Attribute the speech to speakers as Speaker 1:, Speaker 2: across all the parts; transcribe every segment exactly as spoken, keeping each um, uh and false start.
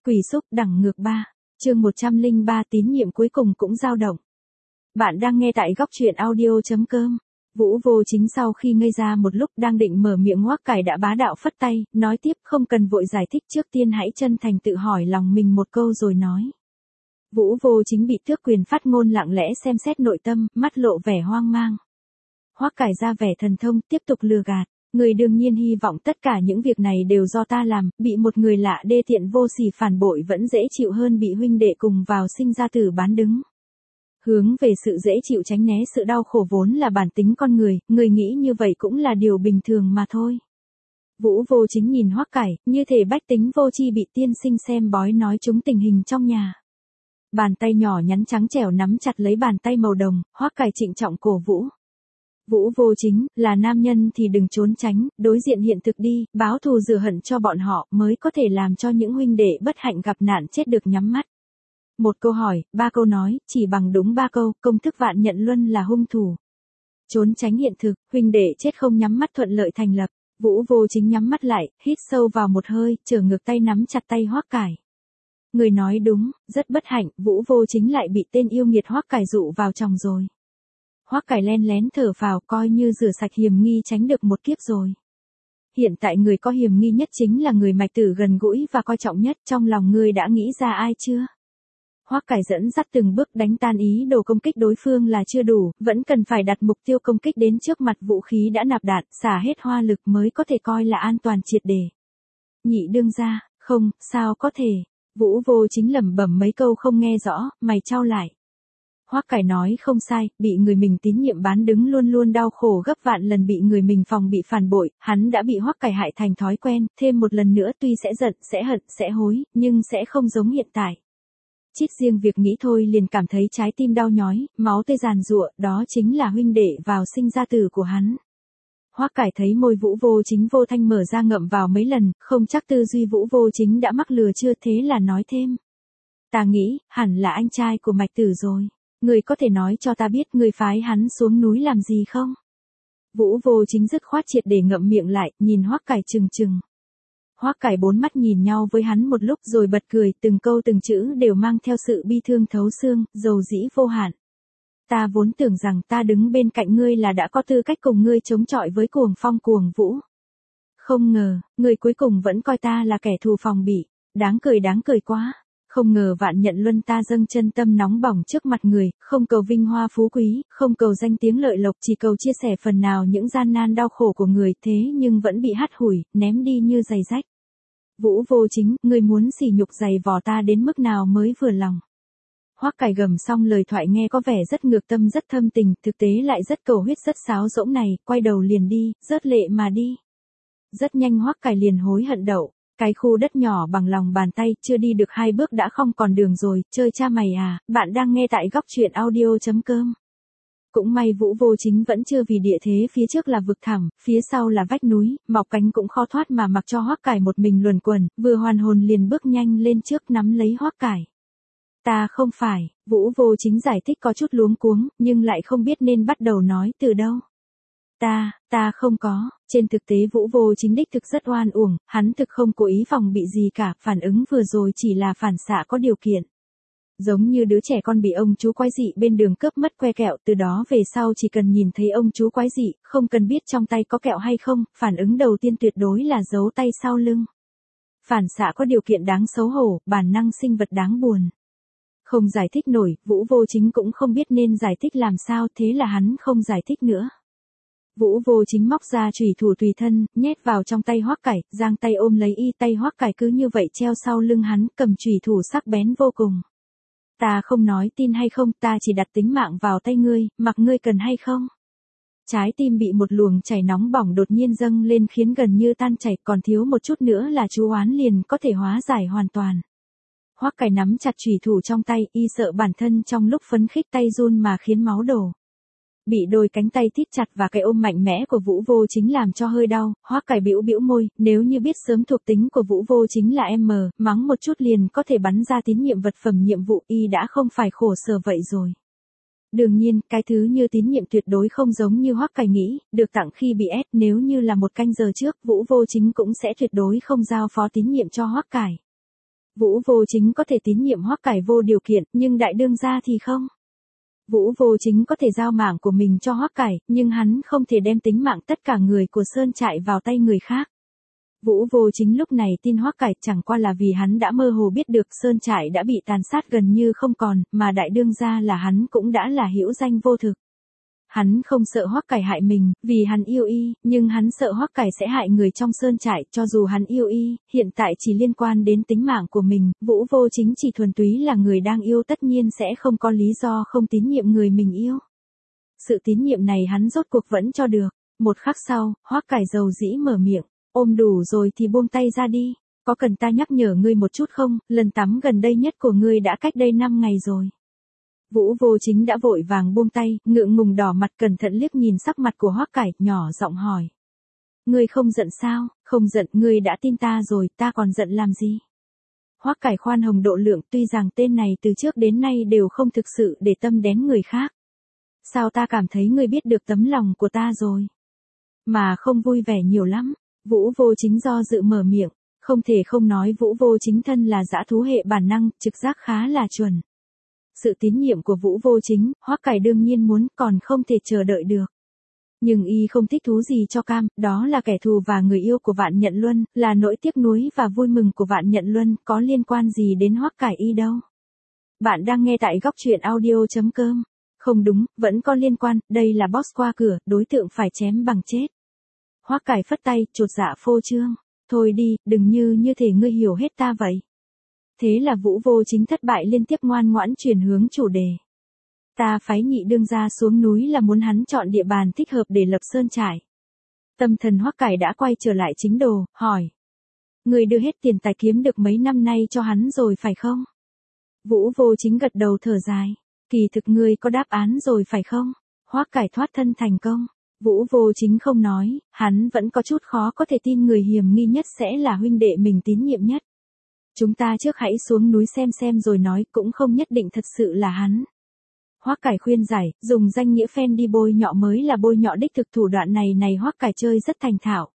Speaker 1: Quỷ xúc đẳng ngược ba. Chương một trăm lẻ ba tín nhiệm cuối cùng cũng dao động. Bạn đang nghe tại góc truyện audio.com. Vũ Vô Chính sau khi ngây ra một lúc đang định mở miệng Hoắc Cải đã bá đạo phất tay, nói tiếp không cần vội giải thích, trước tiên hãy chân thành tự hỏi lòng mình một câu rồi nói. Vũ Vô Chính bị tước quyền phát ngôn lặng lẽ xem xét nội tâm, mắt lộ vẻ hoang mang. Hoắc Cải ra vẻ thần thông tiếp tục lừa gạt. Người đương nhiên hy vọng tất cả những việc này đều do ta làm, bị một người lạ đê tiện vô sỉ phản bội vẫn dễ chịu hơn bị huynh đệ cùng vào sinh ra tử bán đứng. Hướng về sự dễ chịu tránh né sự đau khổ vốn là bản tính con người, người nghĩ như vậy cũng là điều bình thường mà thôi. Vũ Vô Chính nhìn Hoắc Cải, như thể bách tính vô tri bị tiên sinh xem bói nói chúng tình hình trong nhà. Bàn tay nhỏ nhắn trắng trẻo nắm chặt lấy bàn tay màu đồng, Hoắc Cải trịnh trọng cổ vũ. Vũ Vô Chính, là nam nhân thì đừng trốn tránh, đối diện hiện thực đi, báo thù rửa hận cho bọn họ mới có thể làm cho những huynh đệ bất hạnh gặp nạn chết được nhắm mắt. Một câu hỏi, ba câu nói, chỉ bằng đúng ba câu, công thức vạn nhận luân là hung thủ. Trốn tránh hiện thực, huynh đệ chết không nhắm mắt thuận lợi thành lập. Vũ Vô Chính nhắm mắt lại, hít sâu vào một hơi, trở ngược tay nắm chặt tay Hoắc Cải. Người nói đúng, rất bất hạnh, Vũ Vô Chính lại bị tên yêu nghiệt Hoắc Cải dụ vào chồng rồi. Hoắc Cải len lén thở phào, coi như rửa sạch hiểm nghi tránh được một kiếp rồi. Hiện tại người có hiểm nghi nhất chính là người mạch tử gần gũi và coi trọng nhất, trong lòng ngươi đã nghĩ ra ai chưa? Hoắc Cải dẫn dắt từng bước đánh tan ý đồ công kích đối phương là chưa đủ, vẫn cần phải đặt mục tiêu công kích đến trước mặt vũ khí đã nạp đạn, xả hết hoa lực mới có thể coi là an toàn triệt để. Nhị đương gia, không, sao có thể? Vũ Vô Chính lẩm bẩm mấy câu không nghe rõ, mày chau lại. Hoắc Cải nói không sai, bị người mình tín nhiệm bán đứng luôn luôn đau khổ gấp vạn lần bị người mình phòng bị phản bội, hắn đã bị Hoắc Cải hại thành thói quen, thêm một lần nữa tuy sẽ giận, sẽ hận, sẽ hối, nhưng sẽ không giống hiện tại. Chít riêng việc nghĩ thôi liền cảm thấy trái tim đau nhói, máu tươi giàn giụa, đó chính là huynh đệ vào sinh ra tử của hắn. Hoắc Cải thấy môi Vũ Vô Chính vô thanh mở ra ngậm vào mấy lần, không chắc tư duy Vũ Vô Chính đã mắc lừa chưa, thế là nói thêm. Ta nghĩ, hẳn là anh trai của Mạch Tử rồi. Người có thể nói cho ta biết người phái hắn xuống núi làm gì không? Vũ Vô Chính dứt khoát triệt để ngậm miệng lại, nhìn Hoắc Cải trừng trừng. Hoắc Cải bốn mắt nhìn nhau với hắn một lúc rồi bật cười, từng câu từng chữ đều mang theo sự bi thương thấu xương, dầu dĩ vô hạn. Ta vốn tưởng rằng ta đứng bên cạnh ngươi là đã có tư cách cùng ngươi chống chọi với cuồng phong cuồng vũ. Không ngờ, ngươi cuối cùng vẫn coi ta là kẻ thù phòng bị, đáng cười đáng cười quá. Không ngờ vạn nhận luân ta dâng chân tâm nóng bỏng trước mặt người, không cầu vinh hoa phú quý, không cầu danh tiếng lợi lộc, chỉ cầu chia sẻ phần nào những gian nan đau khổ của người, thế nhưng vẫn bị hắt hủi, ném đi như giày rách. Vũ Vô Chính, ngươi muốn sỉ nhục giày vò ta đến mức nào mới vừa lòng? Hoắc Cải gầm xong lời thoại nghe có vẻ rất ngược tâm rất thâm tình, thực tế lại rất cầu huyết rất sáo rỗng này, quay đầu liền đi, rớt lệ mà đi. Rất nhanh Hoắc Cải liền hối hận đậu. Cái khu đất nhỏ bằng lòng bàn tay, chưa đi được hai bước đã không còn đường rồi, chơi cha mày à, bạn đang nghe tại góc truyện audio.com. Cũng may Vũ Vô Chính vẫn chưa vì địa thế phía trước là vực thẳm, phía sau là vách núi, mọc cánh cũng khó thoát mà mặc cho Hoắc Cải một mình luẩn quẩn, vừa hoàn hồn liền bước nhanh lên trước nắm lấy Hoắc Cải. Ta không phải, Vũ Vô Chính giải thích có chút luống cuống, nhưng lại không biết nên bắt đầu nói từ đâu. Ta, ta không có, trên thực tế Vũ Vô Chính đích thực rất oan uổng, hắn thực không cố ý phòng bị gì cả, phản ứng vừa rồi chỉ là phản xạ có điều kiện. Giống như đứa trẻ con bị ông chú quái dị bên đường cướp mất que kẹo, từ đó về sau chỉ cần nhìn thấy ông chú quái dị, không cần biết trong tay có kẹo hay không, phản ứng đầu tiên tuyệt đối là giấu tay sau lưng. Phản xạ có điều kiện đáng xấu hổ, bản năng sinh vật đáng buồn. Không giải thích nổi, Vũ Vô Chính cũng không biết nên giải thích làm sao, thế là hắn không giải thích nữa. Vũ Vô Chính móc ra chùy thủ tùy thân, nhét vào trong tay Hoắc Cải, giang tay ôm lấy y, tay Hoắc Cải cứ như vậy treo sau lưng hắn, cầm chùy thủ sắc bén vô cùng. Ta không nói tin hay không, ta chỉ đặt tính mạng vào tay ngươi, mặc ngươi cần hay không. Trái tim bị một luồng chảy nóng bỏng đột nhiên dâng lên khiến gần như tan chảy, còn thiếu một chút nữa là chú oán liền có thể hóa giải hoàn toàn. Hoắc Cải nắm chặt chùy thủ trong tay, y sợ bản thân trong lúc phấn khích tay run mà khiến máu đổ. Bị đôi cánh tay thít chặt và cái ôm mạnh mẽ của Vũ Vô Chính làm cho hơi đau, Hoắc Cải bĩu bĩu môi, nếu như biết sớm thuộc tính của Vũ Vô Chính là M, mắng một chút liền có thể bắn ra tín nhiệm vật phẩm nhiệm vụ, y đã không phải khổ sở vậy rồi. Đương nhiên, cái thứ như tín nhiệm tuyệt đối không giống như Hoắc Cải nghĩ, được tặng khi bị ép, nếu như là một canh giờ trước, Vũ Vô Chính cũng sẽ tuyệt đối không giao phó tín nhiệm cho Hoắc Cải. Vũ Vô Chính có thể tín nhiệm Hoắc Cải vô điều kiện, nhưng đại đương gia thì không. Vũ Vô Chính có thể giao mạng của mình cho Hoắc Cải, nhưng hắn không thể đem tính mạng tất cả người của Sơn Trại vào tay người khác. Vũ Vô Chính lúc này tin Hoắc Cải chẳng qua là vì hắn đã mơ hồ biết được Sơn Trại đã bị tàn sát gần như không còn, mà đại đương gia là hắn cũng đã là hữu danh vô thực. Hắn không sợ Hoắc Cải hại mình, vì hắn yêu y, nhưng hắn sợ Hoắc Cải sẽ hại người trong Sơn Trại, cho dù hắn yêu y, hiện tại chỉ liên quan đến tính mạng của mình, Vũ Vô Chính chỉ thuần túy là người đang yêu tất nhiên sẽ không có lý do không tín nhiệm người mình yêu. Sự tín nhiệm này hắn rốt cuộc vẫn cho được. Một khắc sau, Hoắc Cải dầu dĩ mở miệng, ôm đủ rồi thì buông tay ra đi, có cần ta nhắc nhở ngươi một chút không, lần tắm gần đây nhất của ngươi đã cách đây năm ngày rồi. Vũ Vô Chính đã vội vàng buông tay, ngượng ngùng đỏ mặt cẩn thận liếc nhìn sắc mặt của Hoắc Cải, nhỏ giọng hỏi. Ngươi không giận sao, không giận, ngươi đã tin ta rồi, ta còn giận làm gì? Hoắc Cải khoan hồng độ lượng, tuy rằng tên này từ trước đến nay đều không thực sự để tâm đến người khác. Sao ta cảm thấy ngươi biết được tấm lòng của ta rồi? Mà không vui vẻ nhiều lắm. Vũ Vô Chính do dự mở miệng, không thể không nói Vũ Vô Chính thân là dã thú hệ bản năng, trực giác khá là chuẩn. Sự tín nhiệm của Vũ Vô Chính, Hoắc Cải đương nhiên muốn, còn không thể chờ đợi được. Nhưng y không thích thú gì cho cam, đó là kẻ thù và người yêu của Vạn Nhận Luân, là nỗi tiếc nuối và vui mừng của Vạn Nhận Luân, có liên quan gì đến Hoắc Cải y đâu. Bạn đang nghe tại góc truyện audio chấm com. Không đúng, vẫn có liên quan, đây là boss qua cửa, đối tượng phải chém bằng chết. Hoắc Cải phất tay, chột dạ phô trương. Thôi đi, đừng như như thể ngươi hiểu hết ta vậy. Thế là Vũ Vô Chính thất bại liên tiếp ngoan ngoãn chuyển hướng chủ đề. Ta phái nhị đương gia xuống núi là muốn hắn chọn địa bàn thích hợp để lập sơn trại. Tâm thần Hoắc Cải đã quay trở lại chính đồ, hỏi. Ngươi đưa hết tiền tài kiếm được mấy năm nay cho hắn rồi phải không? Vũ Vô Chính gật đầu thở dài. Kỳ thực ngươi có đáp án rồi phải không? Hoắc Cải thoát thân thành công. Vũ Vô Chính không nói, hắn vẫn có chút khó có thể tin người hiểm nghi nhất sẽ là huynh đệ mình tín nhiệm nhất. Chúng ta trước hãy xuống núi xem xem rồi nói, cũng không nhất định thật sự là hắn. Hoắc Cải khuyên giải, dùng danh nghĩa fan đi bôi nhọ mới là bôi nhọ đích thực, thủ đoạn này này Hoắc Cải chơi rất thành thạo.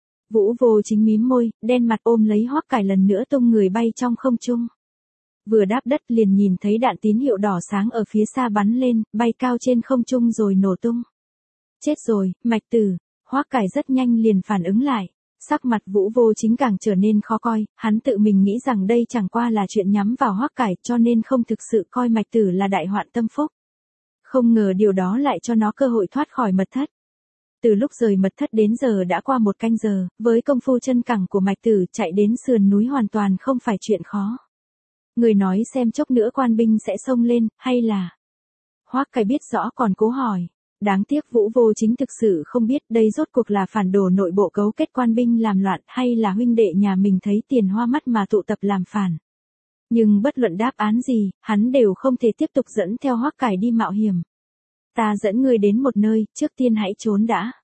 Speaker 1: Vũ Vô Chính mím môi, đen mặt ôm lấy Hoắc Cải lần nữa tung người bay trong không trung. Vừa đáp đất liền nhìn thấy đạn tín hiệu đỏ sáng ở phía xa bắn lên, bay cao trên không trung rồi nổ tung. Chết rồi, Mạch Tử. Hoắc Cải rất nhanh liền phản ứng lại. Sắc mặt Vũ Vô Chính càng trở nên khó coi, hắn tự mình nghĩ rằng đây chẳng qua là chuyện nhắm vào Hoắc Cải, cho nên không thực sự coi Mạch Tử là đại hoạn tâm phúc. Không ngờ điều đó lại cho nó cơ hội thoát khỏi mật thất. Từ lúc rời mật thất đến giờ đã qua một canh giờ, với công phu chân cẳng của Mạch Tử chạy đến sườn núi hoàn toàn không phải chuyện khó. Người nói xem chốc nữa quan binh sẽ xông lên, hay là... Hoắc Cải biết rõ còn cố hỏi. Đáng tiếc Vũ Vô Chính thực sự không biết đây rốt cuộc là phản đồ nội bộ cấu kết quan binh làm loạn hay là huynh đệ nhà mình thấy tiền hoa mắt mà tụ tập làm phản. Nhưng bất luận đáp án gì, hắn đều không thể tiếp tục dẫn theo Hoắc Cải đi mạo hiểm. Ta dẫn ngươi đến một nơi, trước tiên hãy trốn đã.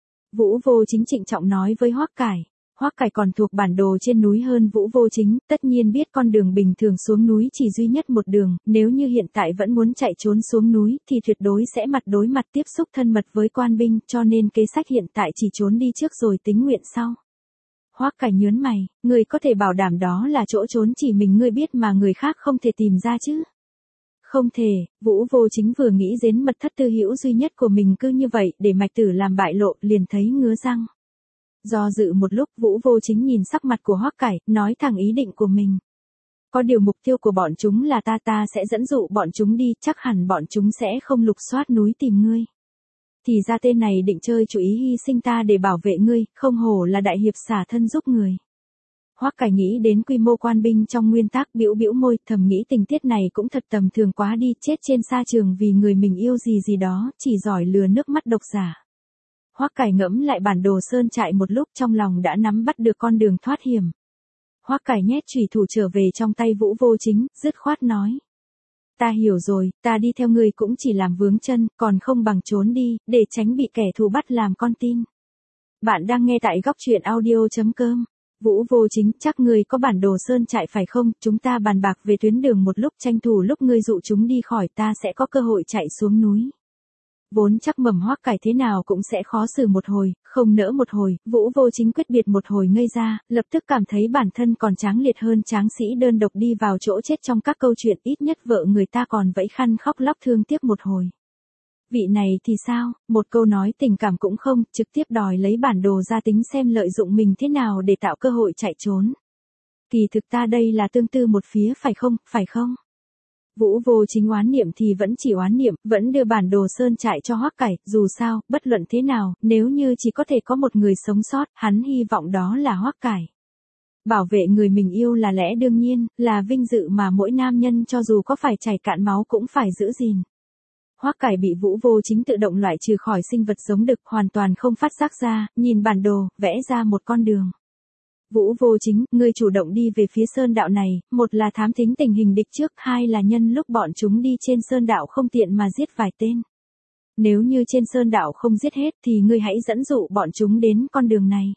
Speaker 1: Vũ Vô Chính trịnh trọng nói với Hoắc Cải. Hoắc Cải còn thuộc bản đồ trên núi hơn Vũ Vô Chính, tất nhiên biết con đường bình thường xuống núi chỉ duy nhất một đường, nếu như hiện tại vẫn muốn chạy trốn xuống núi thì tuyệt đối sẽ mặt đối mặt tiếp xúc thân mật với quan binh, cho nên kế sách hiện tại chỉ trốn đi trước rồi tính nguyện sau. Hoắc Cải nhớn mày, ngươi có thể bảo đảm đó là chỗ trốn chỉ mình ngươi biết mà người khác không thể tìm ra chứ? Không thể, Vũ Vô Chính vừa nghĩ đến mật thất tư hữu duy nhất của mình cứ như vậy để Mạch Tử làm bại lộ liền thấy ngứa răng. Do dự một lúc Vũ Vô Chính nhìn sắc mặt của Hoắc Cải, nói thẳng ý định của mình. Có điều mục tiêu của bọn chúng là ta ta sẽ dẫn dụ bọn chúng đi, chắc hẳn bọn chúng sẽ không lục soát núi tìm ngươi. Thì ra tên này định chơi chủ ý hy sinh ta để bảo vệ ngươi, không hổ là đại hiệp xả thân giúp người. Hoắc Cải nghĩ đến quy mô quan binh trong nguyên tắc, bĩu bĩu môi, thầm nghĩ tình tiết này cũng thật tầm thường quá đi, chết trên sa trường vì người mình yêu gì gì đó, chỉ giỏi lừa nước mắt độc giả. Hoắc Cải ngẫm lại bản đồ sơn trại một lúc, trong lòng đã nắm bắt được con đường thoát hiểm. Hoắc Cải nhét chùy thủ trở về trong tay Vũ Vô Chính, dứt khoát nói. Ta hiểu rồi, ta đi theo ngươi cũng chỉ làm vướng chân, còn không bằng trốn đi, để tránh bị kẻ thù bắt làm con tin. Bạn đang nghe tại góc truyện audio chấm com. Vũ Vô Chính, chắc ngươi có bản đồ sơn trại phải không? Chúng ta bàn bạc về tuyến đường một lúc, tranh thủ lúc ngươi dụ chúng đi khỏi ta sẽ có cơ hội chạy xuống núi. Vốn chắc mầm Hoắc Cải thế nào cũng sẽ khó xử một hồi, không nỡ một hồi, Vũ Vô Chính quyết biệt một hồi ngây ra, lập tức cảm thấy bản thân còn tráng liệt hơn tráng sĩ đơn độc đi vào chỗ chết trong các câu chuyện, ít nhất vợ người ta còn vẫy khăn khóc lóc thương tiếc một hồi. Vị này thì sao, một câu nói tình cảm cũng không, trực tiếp đòi lấy bản đồ ra tính xem lợi dụng mình thế nào để tạo cơ hội chạy trốn. Kỳ thực ta đây là tương tư một phía phải không, phải không? Vũ Vô Chính oán niệm thì vẫn chỉ oán niệm, vẫn đưa bản đồ sơn trại cho Hoắc Cải, dù sao, bất luận thế nào, nếu như chỉ có thể có một người sống sót, hắn hy vọng đó là Hoắc Cải. Bảo vệ người mình yêu là lẽ đương nhiên, là vinh dự mà mỗi nam nhân cho dù có phải chảy cạn máu cũng phải giữ gìn. Hoắc Cải bị Vũ Vô Chính tự động loại trừ khỏi sinh vật giống đực, hoàn toàn không phát giác ra, nhìn bản đồ, vẽ ra một con đường. Vũ Vô Chính, ngươi chủ động đi về phía sơn đạo này, một là thám thính tình hình địch trước, hai là nhân lúc bọn chúng đi trên sơn đạo không tiện mà giết vài tên. Nếu như trên sơn đạo không giết hết thì ngươi hãy dẫn dụ bọn chúng đến con đường này.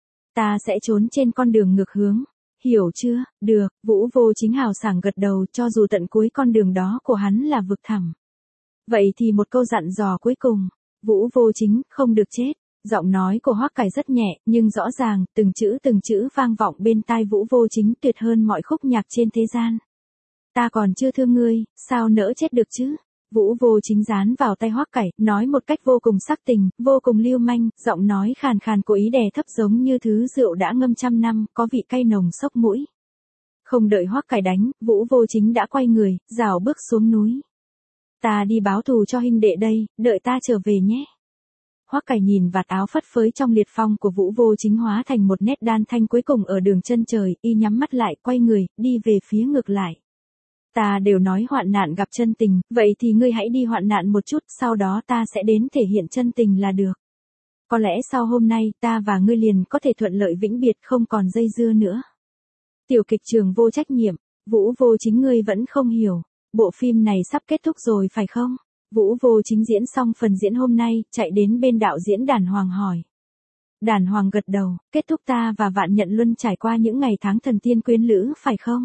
Speaker 1: Ta sẽ trốn trên con đường ngược hướng. Hiểu chưa? Được, Vũ Vô Chính hào sảng gật đầu, cho dù tận cuối con đường đó của hắn là vực thẳm. Vậy thì một câu dặn dò cuối cùng, Vũ Vô Chính, không được chết. Giọng nói của Hoắc Cải rất nhẹ, nhưng rõ ràng, từng chữ từng chữ vang vọng bên tai Vũ Vô Chính, tuyệt hơn mọi khúc nhạc trên thế gian. Ta còn chưa thương ngươi, sao nỡ chết được chứ? Vũ Vô Chính dán vào tay Hoắc Cải, nói một cách vô cùng sắc tình, vô cùng lưu manh, giọng nói khàn khàn cố ý đè thấp giống như thứ rượu đã ngâm trăm năm, có vị cay nồng sốc mũi. Không đợi Hoắc Cải đánh, Vũ Vô Chính đã quay người, rảo bước xuống núi. Ta đi báo thù cho huynh đệ đây, đợi ta trở về nhé. Hoắc Cải nhìn vạt áo phất phới trong liệt phong của Vũ Vô Chính hóa thành một nét đan thanh cuối cùng ở đường chân trời, y nhắm mắt lại, quay người, đi về phía ngược lại. Ta đều nói hoạn nạn gặp chân tình, vậy thì ngươi hãy đi hoạn nạn một chút, sau đó ta sẽ đến thể hiện chân tình là được. Có lẽ sau hôm nay, ta và ngươi liền có thể thuận lợi vĩnh biệt, không còn dây dưa nữa. Tiểu kịch trường vô trách nhiệm, Vũ Vô Chính ngươi vẫn không hiểu, bộ phim này sắp kết thúc rồi phải không? Vũ Vô Chính diễn xong phần diễn hôm nay, chạy đến bên đạo diễn Đàn Hoàng hỏi. Đàn Hoàng gật đầu, kết thúc ta và Vạn Nhận Luân trải qua những ngày tháng thần tiên quyến lữ phải không?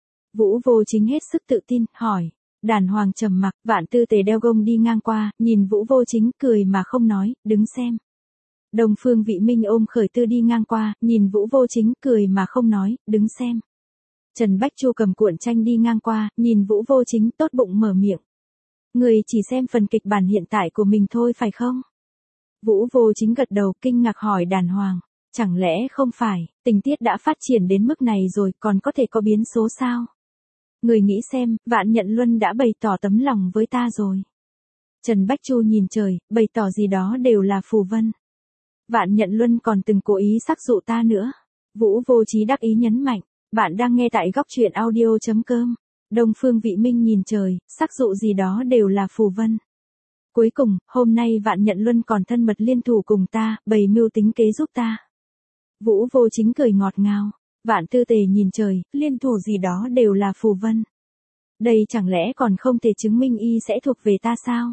Speaker 1: Vũ Vô Chính hết sức tự tin, hỏi. Đàn Hoàng trầm mặc, Vạn Tư Tề đeo gông đi ngang qua, nhìn Vũ Vô Chính, cười mà không nói, đứng xem. Đông Phương Vị Minh ôm Khởi Tư đi ngang qua, nhìn Vũ Vô Chính, cười mà không nói, đứng xem. Trần Bách Chu cầm cuộn tranh đi ngang qua, nhìn Vũ Vô Chính, tốt bụng mở miệng. Người chỉ xem phần kịch bản hiện tại của mình thôi phải không? Vũ Vô Chính gật đầu, kinh ngạc hỏi Đàn Hoàng. Chẳng lẽ không phải, tình tiết đã phát triển đến mức này rồi, còn có thể có biến số sao? Người nghĩ xem, Vạn Nhận Luân đã bày tỏ tấm lòng với ta rồi. Trần Bách Chu nhìn trời, bày tỏ gì đó đều là phù vân. Vạn Nhận Luân còn từng cố ý sắc dụ ta nữa. Vũ Vô Chí đắc ý nhấn mạnh, bạn đang nghe tại góc truyện audio chấm com. Đông Phương Vị Minh nhìn trời, sắc dụ gì đó đều là phù vân. Cuối cùng, hôm nay Vạn Nhận Luân còn thân mật liên thủ cùng ta, bày mưu tính kế giúp ta. Vũ Vô Chính cười ngọt ngào. Vạn Tư Tề nhìn trời, liên thủ gì đó đều là phù vân. Đây chẳng lẽ còn không thể chứng minh y sẽ thuộc về ta sao?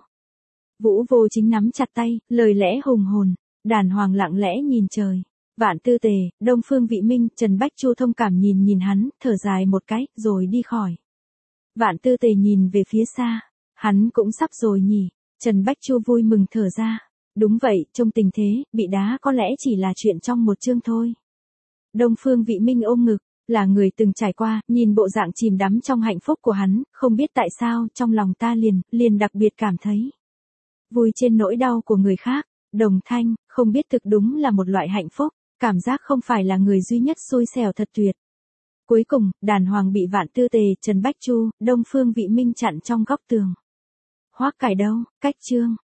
Speaker 1: Vũ Vô Chính nắm chặt tay, lời lẽ hùng hồn. Đàn Hoàng lặng lẽ nhìn trời. Vạn Tư Tề, Đông Phương Vị Minh, Trần Bách Chu thông cảm nhìn nhìn hắn, thở dài một cái, rồi đi khỏi. Vạn Tư Tề nhìn về phía xa. Hắn cũng sắp rồi nhỉ. Trần Bách Chu vui mừng thở ra. Đúng vậy, trong tình thế, bị đá có lẽ chỉ là chuyện trong một chương thôi. Đông Phương Vị Minh ôm ngực, là người từng trải qua, nhìn bộ dạng chìm đắm trong hạnh phúc của hắn, không biết tại sao, trong lòng ta liền, liền đặc biệt cảm thấy vui trên nỗi đau của người khác. Đồng thanh, không biết thực đúng là một loại hạnh phúc, cảm giác không phải là người duy nhất xui xẻo thật tuyệt. Cuối cùng, Đàn Hoàng bị Vạn Tư Tề, Trần Bách Chu, Đông Phương Vị Minh chặn trong góc tường. Hoắc Cải đâu, cách chương.